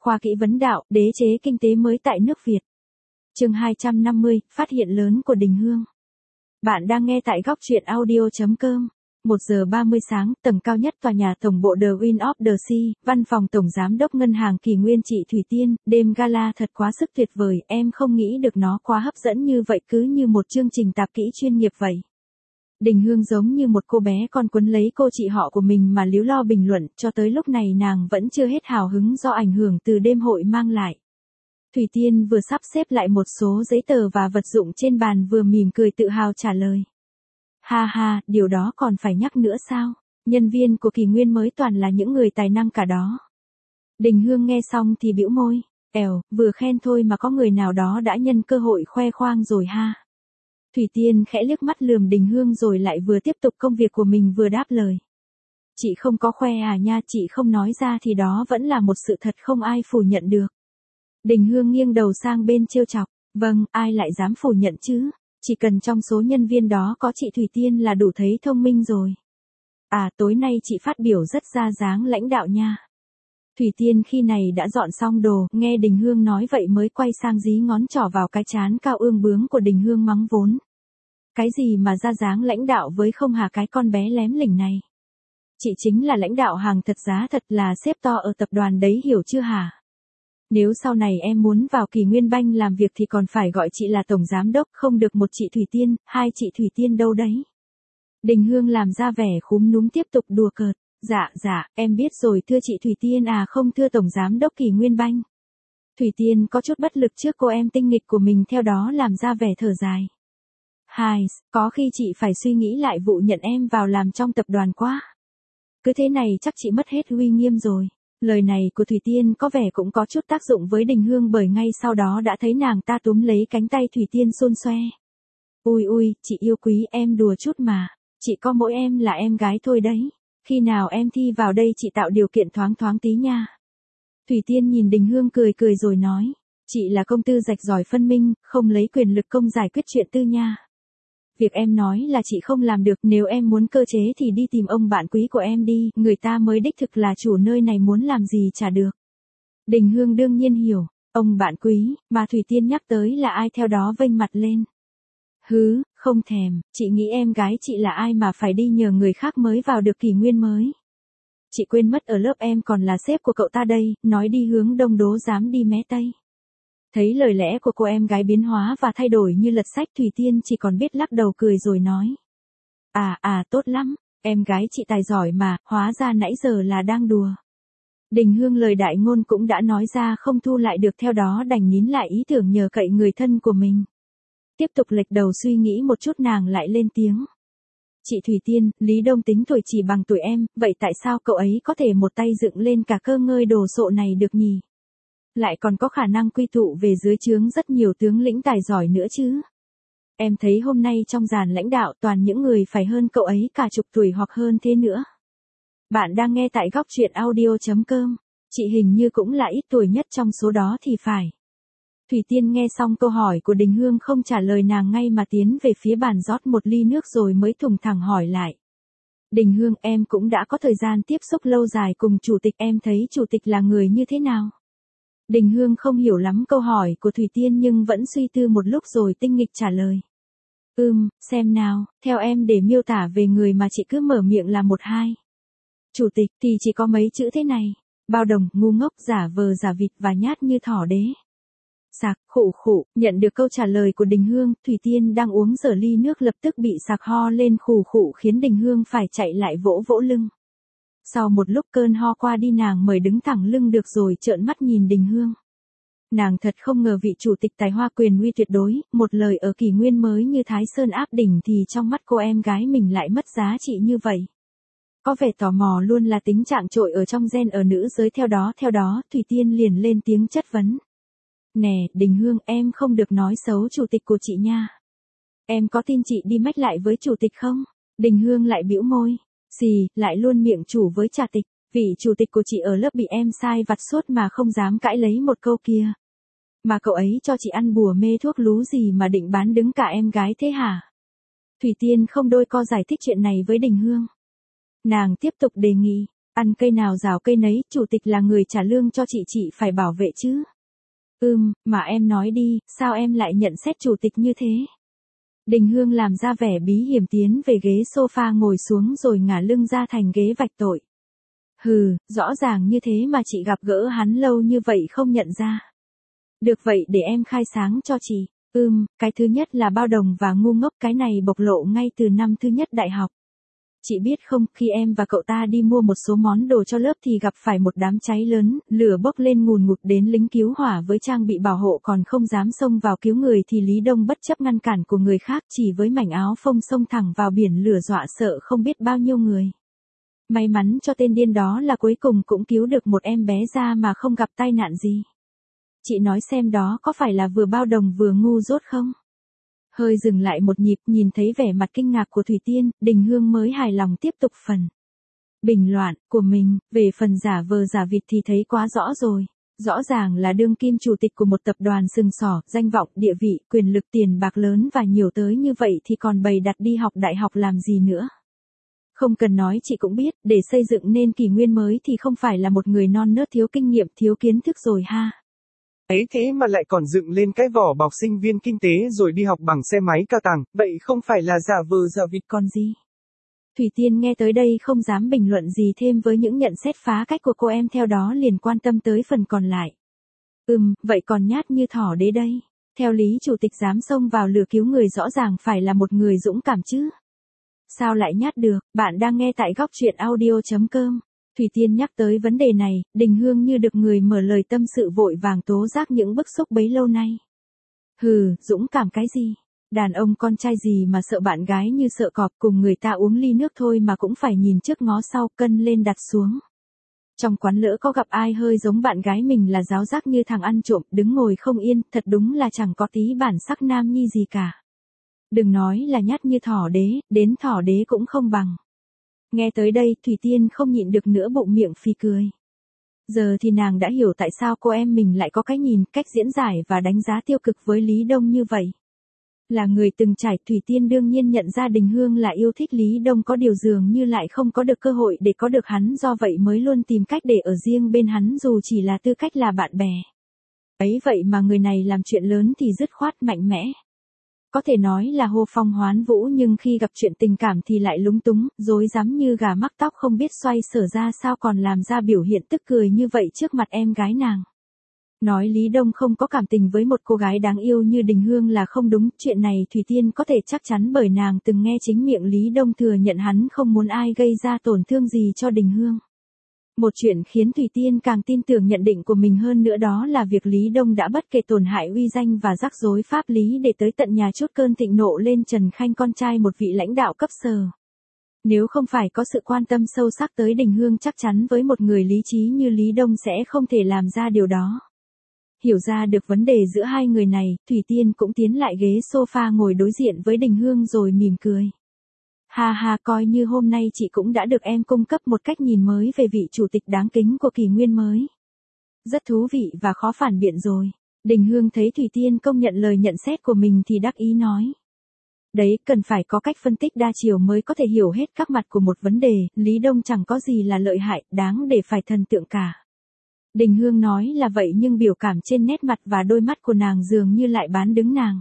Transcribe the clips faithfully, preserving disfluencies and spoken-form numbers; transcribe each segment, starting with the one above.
khoa kỹ vấn đạo, đế chế kinh tế mới tại nước Việt. Chương hai trăm năm mươi, phát hiện lớn của Đình Hương. Bạn đang nghe tại góc truyện audio chấm com. một giờ ba mươi sáng, tầng cao nhất tòa nhà tổng bộ The Win of the Sea, văn phòng tổng giám đốc ngân hàng Kỷ Nguyên chị Thủy Tiên, đêm gala thật quá sức tuyệt vời, em không nghĩ được nó quá hấp dẫn như vậy, cứ như một chương trình tạp kỹ chuyên nghiệp vậy. Đình Hương giống như một cô bé con quấn lấy cô chị họ của mình mà líu lo bình luận, cho tới lúc này nàng vẫn chưa hết hào hứng do ảnh hưởng từ đêm hội mang lại. Thủy Tiên vừa sắp xếp lại một số giấy tờ và vật dụng trên bàn vừa mỉm cười tự hào trả lời. Ha ha, điều đó còn phải nhắc nữa sao? Nhân viên của Kỷ Nguyên mới toàn là những người tài năng cả đó. Đình Hương nghe xong thì bĩu môi, ẻo, vừa khen thôi mà có người nào đó đã nhân cơ hội khoe khoang rồi ha. Thủy Tiên khẽ liếc mắt lườm Đình Hương rồi lại vừa tiếp tục công việc của mình vừa đáp lời. Chị không có khoe à nha, chị không nói ra thì đó vẫn là một sự thật không ai phủ nhận được. Đình Hương nghiêng đầu sang bên trêu chọc, vâng, ai lại dám phủ nhận chứ, chỉ cần trong số nhân viên đó có chị Thủy Tiên là đủ thấy thông minh rồi. À, tối nay chị phát biểu rất ra dáng lãnh đạo nha. Thủy Tiên khi này đã dọn xong đồ, nghe Đình Hương nói vậy mới quay sang dí ngón trỏ vào cái trán cao ương bướng của Đình Hương mắng vốn. Cái gì mà ra dáng lãnh đạo với không hả cái con bé lém lỉnh này. Chị chính là lãnh đạo hàng thật giá thật, là sếp to ở tập đoàn đấy, hiểu chưa hả? Nếu sau này em muốn vào Kỷ Nguyên Banh làm việc thì còn phải gọi chị là tổng giám đốc, không được một chị Thủy Tiên, hai chị Thủy Tiên đâu đấy. Đình Hương làm ra vẻ khúm núm tiếp tục đùa cợt. Dạ, dạ, em biết rồi thưa chị Thủy Tiên à, không thưa tổng giám đốc Kỷ Nguyên Banh. Thủy Tiên có chút bất lực trước cô em tinh nghịch của mình, theo đó làm ra vẻ thở dài. Hai, có khi chị phải suy nghĩ lại vụ nhận em vào làm trong tập đoàn quá. Cứ thế này chắc chị mất hết uy nghiêm rồi. Lời này của Thủy Tiên có vẻ cũng có chút tác dụng với Đình Hương, bởi ngay sau đó đã thấy nàng ta túm lấy cánh tay Thủy Tiên xôn xoe. Ui ui, chị yêu quý, em đùa chút mà, chị có mỗi em là em gái thôi đấy. Khi nào em thi vào đây chị tạo điều kiện thoáng thoáng tí nha. Thủy Tiên nhìn Đình Hương cười cười rồi nói, chị là công tư rạch ròi phân minh, không lấy quyền lực công giải quyết chuyện tư nha. Việc em nói là chị không làm được, nếu em muốn cơ chế thì đi tìm ông bạn quý của em đi, người ta mới đích thực là chủ nơi này, muốn làm gì chả được. Đình Hương đương nhiên hiểu, ông bạn quý, mà Thủy Tiên nhắc tới là ai, theo đó vênh mặt lên. Hứ, không thèm, chị nghĩ em gái chị là ai mà phải đi nhờ người khác mới vào được Kỷ Nguyên mới. Chị quên mất ở lớp em còn là sếp của cậu ta đây, nói đi hướng đông đố dám đi mé tây. Thấy lời lẽ của cô em gái biến hóa và thay đổi như lật sách, Thủy Tiên chỉ còn biết lắc đầu cười rồi nói. À à, tốt lắm, em gái chị tài giỏi mà, hóa ra nãy giờ là đang đùa. Đình Hương lời đại ngôn cũng đã nói ra không thu lại được, theo đó đành nín lại ý tưởng nhờ cậy người thân của mình. Tiếp tục lệch đầu suy nghĩ một chút, nàng lại lên tiếng. Chị Thủy Tiên, Lý Đông tính tuổi chỉ bằng tuổi em, vậy tại sao cậu ấy có thể một tay dựng lên cả cơ ngơi đồ sộ này được nhỉ? Lại còn có khả năng quy tụ về dưới trướng rất nhiều tướng lĩnh tài giỏi nữa chứ. Em thấy hôm nay trong dàn lãnh đạo toàn những người phải hơn cậu ấy cả chục tuổi hoặc hơn thế nữa. Bạn đang nghe tại góc truyện audio chấm com. Chị hình như cũng là ít tuổi nhất trong số đó thì phải. Thủy Tiên nghe xong câu hỏi của Đình Hương không trả lời nàng ngay mà tiến về phía bàn rót một ly nước rồi mới thùng thẳng hỏi lại. Đình Hương, em cũng đã có thời gian tiếp xúc lâu dài cùng chủ tịch, em thấy chủ tịch là người như thế nào? Đình Hương không hiểu lắm câu hỏi của Thủy Tiên nhưng vẫn suy tư một lúc rồi tinh nghịch trả lời. Ừm, xem nào, theo em để miêu tả về người mà chị cứ mở miệng là một hai. Chủ tịch thì chỉ có mấy chữ thế này, bao đồng, ngu ngốc, giả vờ giả vịt và nhát như thỏ đế. Sạc, khụ khụ, nhận được câu trả lời của Đình Hương, Thủy Tiên đang uống dở ly nước lập tức bị sạc ho lên khù khụ khiến Đình Hương phải chạy lại vỗ vỗ lưng. Sau một lúc cơn ho qua đi, nàng mới đứng thẳng lưng được rồi trợn mắt nhìn Đình Hương. Nàng thật không ngờ vị chủ tịch tài hoa quyền uy tuyệt đối, một lời ở Kỷ Nguyên mới như Thái Sơn áp đỉnh thì trong mắt cô em gái mình lại mất giá trị như vậy. Có vẻ tò mò luôn là tính trạng trội ở trong gen ở nữ giới, theo đó theo đó Thủy Tiên liền lên tiếng chất vấn. Nè, Đình Hương, em không được nói xấu chủ tịch của chị nha. Em có tin chị đi mách lại với chủ tịch không? Đình Hương lại bĩu môi. Xì, lại luôn miệng chủ với trà tịch, vị chủ tịch của chị ở lớp bị em sai vặt suốt mà không dám cãi lấy một câu kia. Mà cậu ấy cho chị ăn bùa mê thuốc lú gì mà định bán đứng cả em gái thế hả? Thủy Tiên không đôi co giải thích chuyện này với Đình Hương. Nàng tiếp tục đề nghị, Ăn cây nào rào cây nấy, chủ tịch là người trả lương cho chị chị phải bảo vệ chứ. Ừm, mà em nói đi, sao em lại nhận xét chủ tịch như thế? Đình Hương làm ra vẻ bí hiểm tiến về ghế sofa ngồi xuống rồi ngả lưng ra thành ghế vạch tội. Hừ, rõ ràng như thế mà chị gặp gỡ hắn lâu như vậy không nhận ra. Được vậy để em khai sáng cho chị. Ừm, cái thứ nhất là bao đồng và ngu ngốc, cái này bộc lộ ngay từ năm thứ nhất đại học. Chị biết không, khi em và cậu ta đi mua một số món đồ cho lớp thì gặp phải một đám cháy lớn, lửa bốc lên ngùn ngụt, đến lính cứu hỏa với trang bị bảo hộ còn không dám xông vào cứu người thì Lý Đông bất chấp ngăn cản của người khác chỉ với mảnh áo phông xông thẳng vào biển lửa dọa sợ không biết bao nhiêu người. May mắn cho tên điên đó là cuối cùng cũng cứu được một em bé ra mà không gặp tai nạn gì. Chị nói xem đó có phải là vừa bao đồng vừa ngu dốt không? Hơi dừng lại một nhịp, nhìn thấy vẻ mặt kinh ngạc của Thủy Tiên, Đình Hương mới hài lòng tiếp tục phần bình loạn của mình. Về phần giả vờ giả vịt thì thấy quá rõ rồi. Rõ ràng là đương kim chủ tịch của một tập đoàn sừng sỏ, danh vọng, địa vị, quyền lực, tiền bạc lớn và nhiều tới như vậy thì còn bày đặt đi học đại học làm gì nữa. Không cần nói chị cũng biết, để xây dựng nên kỷ nguyên mới thì không phải là một người non nớt thiếu kinh nghiệm, thiếu kiến thức rồi ha. Ấy thế mà lại còn dựng lên cái vỏ bọc sinh viên kinh tế rồi đi học bằng xe máy cao tầng, vậy không phải là giả vờ giả vịt còn gì. Thủy Tiên nghe tới đây không dám bình luận gì thêm với những nhận xét phá cách của cô em, theo đó liền quan tâm tới phần còn lại. Ừm, vậy còn nhát như thỏ đế đây. Theo lý chủ tịch dám xông vào lửa cứu người rõ ràng phải là một người dũng cảm chứ. Sao lại nhát được? Bạn đang nghe tại góc truyện audio chấm com. Thủy Tiên nhắc tới vấn đề này, Đình Hương như được người mở lời tâm sự vội vàng tố giác những bức xúc bấy lâu nay. Hừ, dũng cảm cái gì? Đàn ông con trai gì mà sợ bạn gái như sợ cọp, cùng người ta uống ly nước thôi mà cũng phải nhìn trước ngó sau, cân lên đặt xuống. Trong quán lỡ có gặp ai hơi giống bạn gái mình là giáo giác như thằng ăn trộm, đứng ngồi không yên, thật đúng là chẳng có tí bản sắc nam nhi gì cả. Đừng nói là nhát như thỏ đế, đến thỏ đế cũng không bằng. Nghe tới đây, Thủy Tiên không nhịn được nữa bụng miệng phì cười. Giờ thì nàng đã hiểu tại sao cô em mình lại có cái nhìn, cách diễn giải và đánh giá tiêu cực với Lý Đông như vậy. Là người từng trải, Thủy Tiên đương nhiên nhận ra Đình Hương là yêu thích Lý Đông, có điều dường như lại không có được cơ hội để có được hắn, do vậy mới luôn tìm cách để ở riêng bên hắn dù chỉ là tư cách là bạn bè. Ấy vậy mà người này làm chuyện lớn thì dứt khoát mạnh mẽ. Có thể nói là hô phong hoán vũ, nhưng khi gặp chuyện tình cảm thì lại lúng túng, rối rắm như gà mắc tóc, không biết xoay sở ra sao, còn làm ra biểu hiện tức cười như vậy trước mặt em gái nàng. Nói Lý Đông không có cảm tình với một cô gái đáng yêu như Đình Hương là không đúng, chuyện này Thủy Tiên có thể chắc chắn bởi nàng từng nghe chính miệng Lý Đông thừa nhận hắn không muốn ai gây ra tổn thương gì cho Đình Hương. Một chuyện khiến Thủy Tiên càng tin tưởng nhận định của mình hơn nữa đó là việc Lý Đông đã bất kể tổn hại uy danh và rắc rối pháp lý để tới tận nhà trút cơn thịnh nộ lên Trần Khanh, con trai một vị lãnh đạo cấp sở. Nếu không phải có sự quan tâm sâu sắc tới Đình Hương, chắc chắn với một người lý trí như Lý Đông sẽ không thể làm ra điều đó. Hiểu ra được vấn đề giữa hai người này, Thủy Tiên cũng tiến lại ghế sofa ngồi đối diện với Đình Hương rồi mỉm cười. Ha ha, coi như hôm nay chị cũng đã được em cung cấp một cách nhìn mới về vị chủ tịch đáng kính của kỷ nguyên mới. Rất thú vị và khó phản biện rồi. Đình Hương thấy Thủy Tiên công nhận lời nhận xét của mình thì đắc ý nói. Đấy, cần phải có cách phân tích đa chiều mới có thể hiểu hết các mặt của một vấn đề, Lý Đông chẳng có gì là lợi hại, đáng để phải thần tượng cả. Đình Hương nói là vậy nhưng biểu cảm trên nét mặt và đôi mắt của nàng dường như lại bán đứng nàng.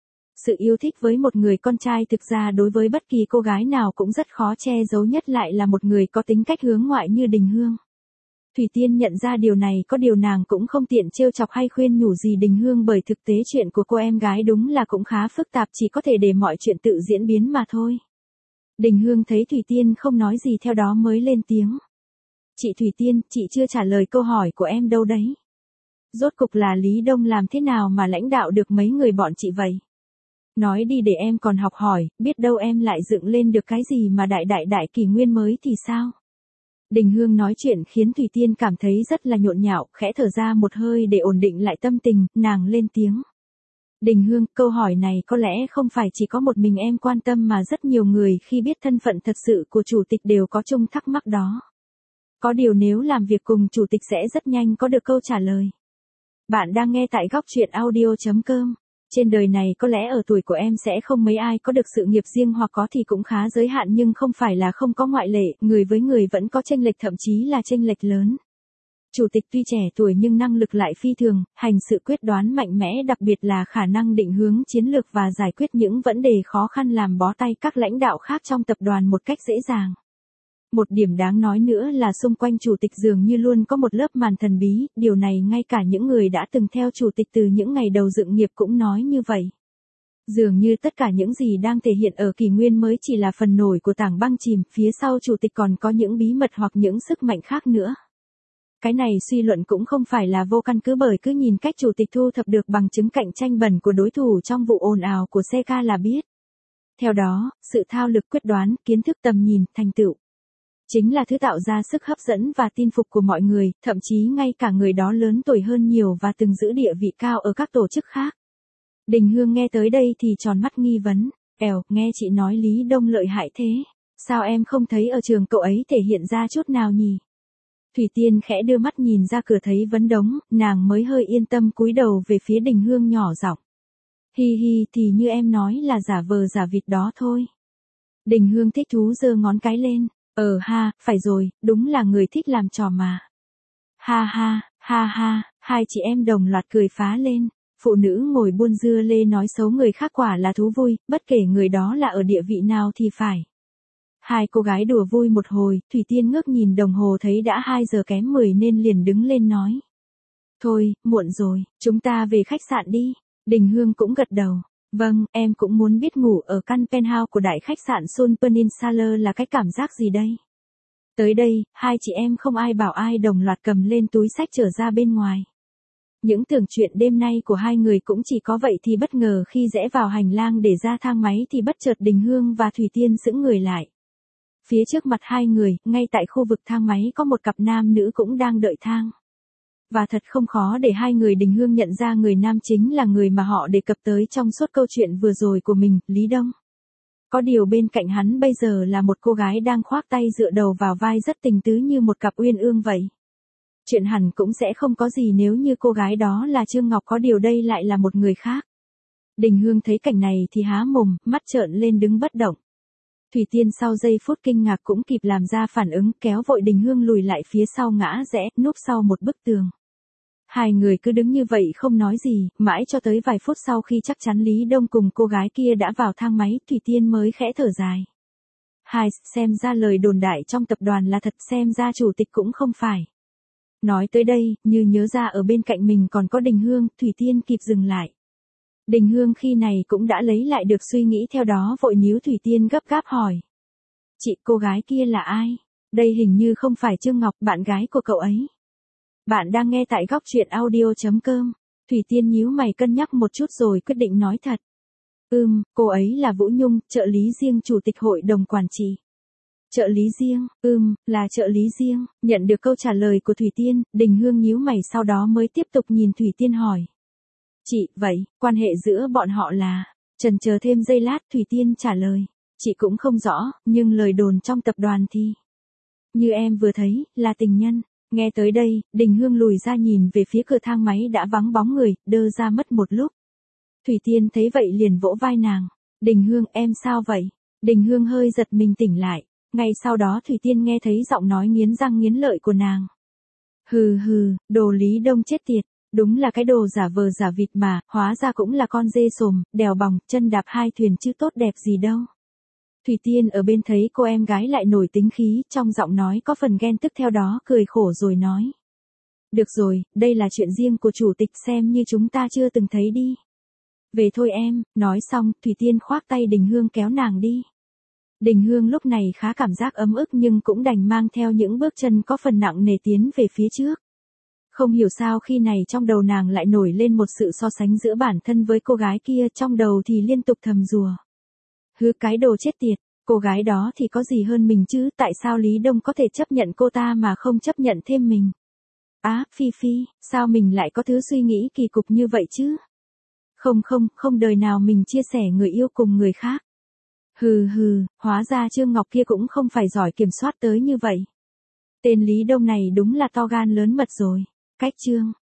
Sự yêu thích với một người con trai thực ra đối với bất kỳ cô gái nào cũng rất khó che giấu, nhất lại là một người có tính cách hướng ngoại như Đình Hương. Thủy Tiên nhận ra điều này, có điều nàng cũng không tiện trêu chọc hay khuyên nhủ gì Đình Hương, bởi thực tế chuyện của cô em gái đúng là cũng khá phức tạp, chỉ có thể để mọi chuyện tự diễn biến mà thôi. Đình Hương thấy Thủy Tiên không nói gì theo đó mới lên tiếng. Chị Thủy Tiên, chị chưa trả lời câu hỏi của em đâu đấy. Rốt cục là Lý Đông làm thế nào mà lãnh đạo được mấy người bọn chị vậy? Nói đi để em còn học hỏi, biết đâu em lại dựng lên được cái gì mà đại đại đại kỷ nguyên mới thì sao? Đình Hương nói chuyện khiến Thủy Tiên cảm thấy rất là nhộn nhạo, khẽ thở ra một hơi để ổn định lại tâm tình, nàng lên tiếng. Đình Hương, câu hỏi này có lẽ không phải chỉ có một mình em quan tâm mà rất nhiều người khi biết thân phận thật sự của chủ tịch đều có chung thắc mắc đó. Có điều nếu làm việc cùng chủ tịch sẽ rất nhanh có được câu trả lời. Bạn đang nghe tại góc truyện audio chấm com. Trên đời này có lẽ ở tuổi của em sẽ không mấy ai có được sự nghiệp riêng hoặc có thì cũng khá giới hạn nhưng không phải là không có ngoại lệ, người với người vẫn có chênh lệch thậm chí là chênh lệch lớn. Chủ tịch tuy trẻ tuổi nhưng năng lực lại phi thường, hành sự quyết đoán mạnh mẽ đặc biệt là khả năng định hướng chiến lược và giải quyết những vấn đề khó khăn làm bó tay các lãnh đạo khác trong tập đoàn một cách dễ dàng. Một điểm đáng nói nữa là xung quanh chủ tịch dường như luôn có một lớp màn thần bí, điều này ngay cả những người đã từng theo chủ tịch từ những ngày đầu dựng nghiệp cũng nói như vậy. Dường như tất cả những gì đang thể hiện ở kỷ nguyên mới chỉ là phần nổi của tảng băng chìm, phía sau chủ tịch còn có những bí mật hoặc những sức mạnh khác nữa. Cái này suy luận cũng không phải là vô căn cứ bởi cứ nhìn cách chủ tịch thu thập được bằng chứng cạnh tranh bẩn của đối thủ trong vụ ồn ào của xê ca là biết. Theo đó, sự thao lực quyết đoán, kiến thức tầm nhìn, thành tựu chính là thứ tạo ra sức hấp dẫn và tin phục của mọi người, thậm chí ngay cả người đó lớn tuổi hơn nhiều và từng giữ địa vị cao ở các tổ chức khác. Đình Hương nghe tới đây thì tròn mắt nghi vấn, "Èo, nghe chị nói Lý Đông lợi hại thế, sao em không thấy ở trường cậu ấy thể hiện ra chút nào nhỉ?" Thủy Tiên khẽ đưa mắt nhìn ra cửa thấy vấn đống, nàng mới hơi yên tâm cúi đầu về phía Đình Hương nhỏ giọng. "Hi hi, thì như em nói là giả vờ giả vịt đó thôi." Đình Hương thích thú giơ ngón cái lên, "Ờ ha, phải rồi, đúng là người thích làm trò mà." Ha ha, ha ha, hai chị em đồng loạt cười phá lên. Phụ nữ ngồi buôn dưa lê nói xấu người khác quả là thú vui, bất kể người đó là ở địa vị nào thì phải. Hai cô gái đùa vui một hồi, Thủy Tiên ngước nhìn đồng hồ thấy đã hai giờ kém mười nên liền đứng lên nói. "Thôi, muộn rồi, chúng ta về khách sạn đi." Đình Hương cũng gật đầu. "Vâng, em cũng muốn biết ngủ ở căn penthouse của đại khách sạn Sun Peninsula là cái cảm giác gì đây." Tới đây, hai chị em không ai bảo ai đồng loạt cầm lên túi xách trở ra bên ngoài. Những tưởng chuyện đêm nay của hai người cũng chỉ có vậy thì bất ngờ khi rẽ vào hành lang để ra thang máy thì bất chợt Đình Hương và Thủy Tiên sững người lại. Phía trước mặt hai người, ngay tại khu vực thang máy có một cặp nam nữ cũng đang đợi thang. Và thật không khó để hai người Đình Hương nhận ra người nam chính là người mà họ đề cập tới trong suốt câu chuyện vừa rồi của mình, Lý Đông. Có điều bên cạnh hắn bây giờ là một cô gái đang khoác tay dựa đầu vào vai rất tình tứ như một cặp uyên ương vậy. Chuyện hẳn cũng sẽ không có gì nếu như cô gái đó là Trương Ngọc, có điều đây lại là một người khác. Đình Hương thấy cảnh này thì há mồm, mắt trợn lên đứng bất động. Thủy Tiên sau giây phút kinh ngạc cũng kịp làm ra phản ứng, kéo vội Đình Hương lùi lại phía sau ngã rẽ, núp sau một bức tường. Hai người cứ đứng như vậy không nói gì, mãi cho tới vài phút sau khi chắc chắn Lý Đông cùng cô gái kia đã vào thang máy, Thủy Tiên mới khẽ thở dài. Hai, xem ra lời đồn đại trong tập đoàn là thật, xem ra chủ tịch cũng không phải. Nói tới đây, như nhớ ra ở bên cạnh mình còn có Đình Hương, Thủy Tiên kịp dừng lại. Đình Hương khi này cũng đã lấy lại được suy nghĩ, theo đó vội níu Thủy Tiên gấp gáp hỏi. "Chị, cô gái kia là ai? Đây hình như không phải Trương Ngọc, bạn gái của cậu ấy." Bạn đang nghe tại góc truyện audio chấm com. Thủy Tiên nhíu mày cân nhắc một chút rồi quyết định nói thật. Ừm, cô ấy là Vũ Nhung, trợ lý riêng chủ tịch hội đồng quản trị. Trợ lý riêng, ừm, là trợ lý riêng. Nhận được câu trả lời của Thủy Tiên, Đình Hương nhíu mày sau đó mới tiếp tục nhìn Thủy Tiên hỏi. "Chị, vậy, quan hệ giữa bọn họ là?" Chần chờ thêm giây lát, Thủy Tiên trả lời. "Chị cũng không rõ, nhưng lời đồn trong tập đoàn thì, như em vừa thấy, là tình nhân." Nghe tới đây, Đình Hương lùi ra nhìn về phía cửa thang máy đã vắng bóng người, đơ ra mất một lúc. Thủy Tiên thấy vậy liền vỗ vai nàng. "Đình Hương, em sao vậy?" Đình Hương hơi giật mình tỉnh lại. Ngay sau đó Thủy Tiên nghe thấy giọng nói nghiến răng nghiến lợi của nàng. "Hừ hừ, đồ Lý Đông chết tiệt, đúng là cái đồ giả vờ giả vịt mà, hóa ra cũng là con dê sồm, đèo bòng, chân đạp hai thuyền chứ tốt đẹp gì đâu." Thủy Tiên ở bên thấy cô em gái lại nổi tính khí, trong giọng nói có phần ghen tức, theo đó cười khổ rồi nói. "Được rồi, đây là chuyện riêng của chủ tịch, xem như chúng ta chưa từng thấy đi. Về thôi em." Nói xong, Thủy Tiên khoác tay Đình Hương kéo nàng đi. Đình Hương lúc này khá cảm giác ấm ức nhưng cũng đành mang theo những bước chân có phần nặng nề tiến về phía trước. Không hiểu sao khi này trong đầu nàng lại nổi lên một sự so sánh giữa bản thân với cô gái kia, trong đầu thì liên tục thầm rùa. Hứ, cái đồ chết tiệt, cô gái đó thì có gì hơn mình chứ, tại sao Lý Đông có thể chấp nhận cô ta mà không chấp nhận thêm mình? Á, Phi Phi, sao mình lại có thứ suy nghĩ kỳ cục như vậy chứ? Không không, không đời nào mình chia sẻ người yêu cùng người khác. Hừ hừ, hóa ra Trương Ngọc kia cũng không phải giỏi kiểm soát tới như vậy. Tên Lý Đông này đúng là to gan lớn mật rồi. Cách Trương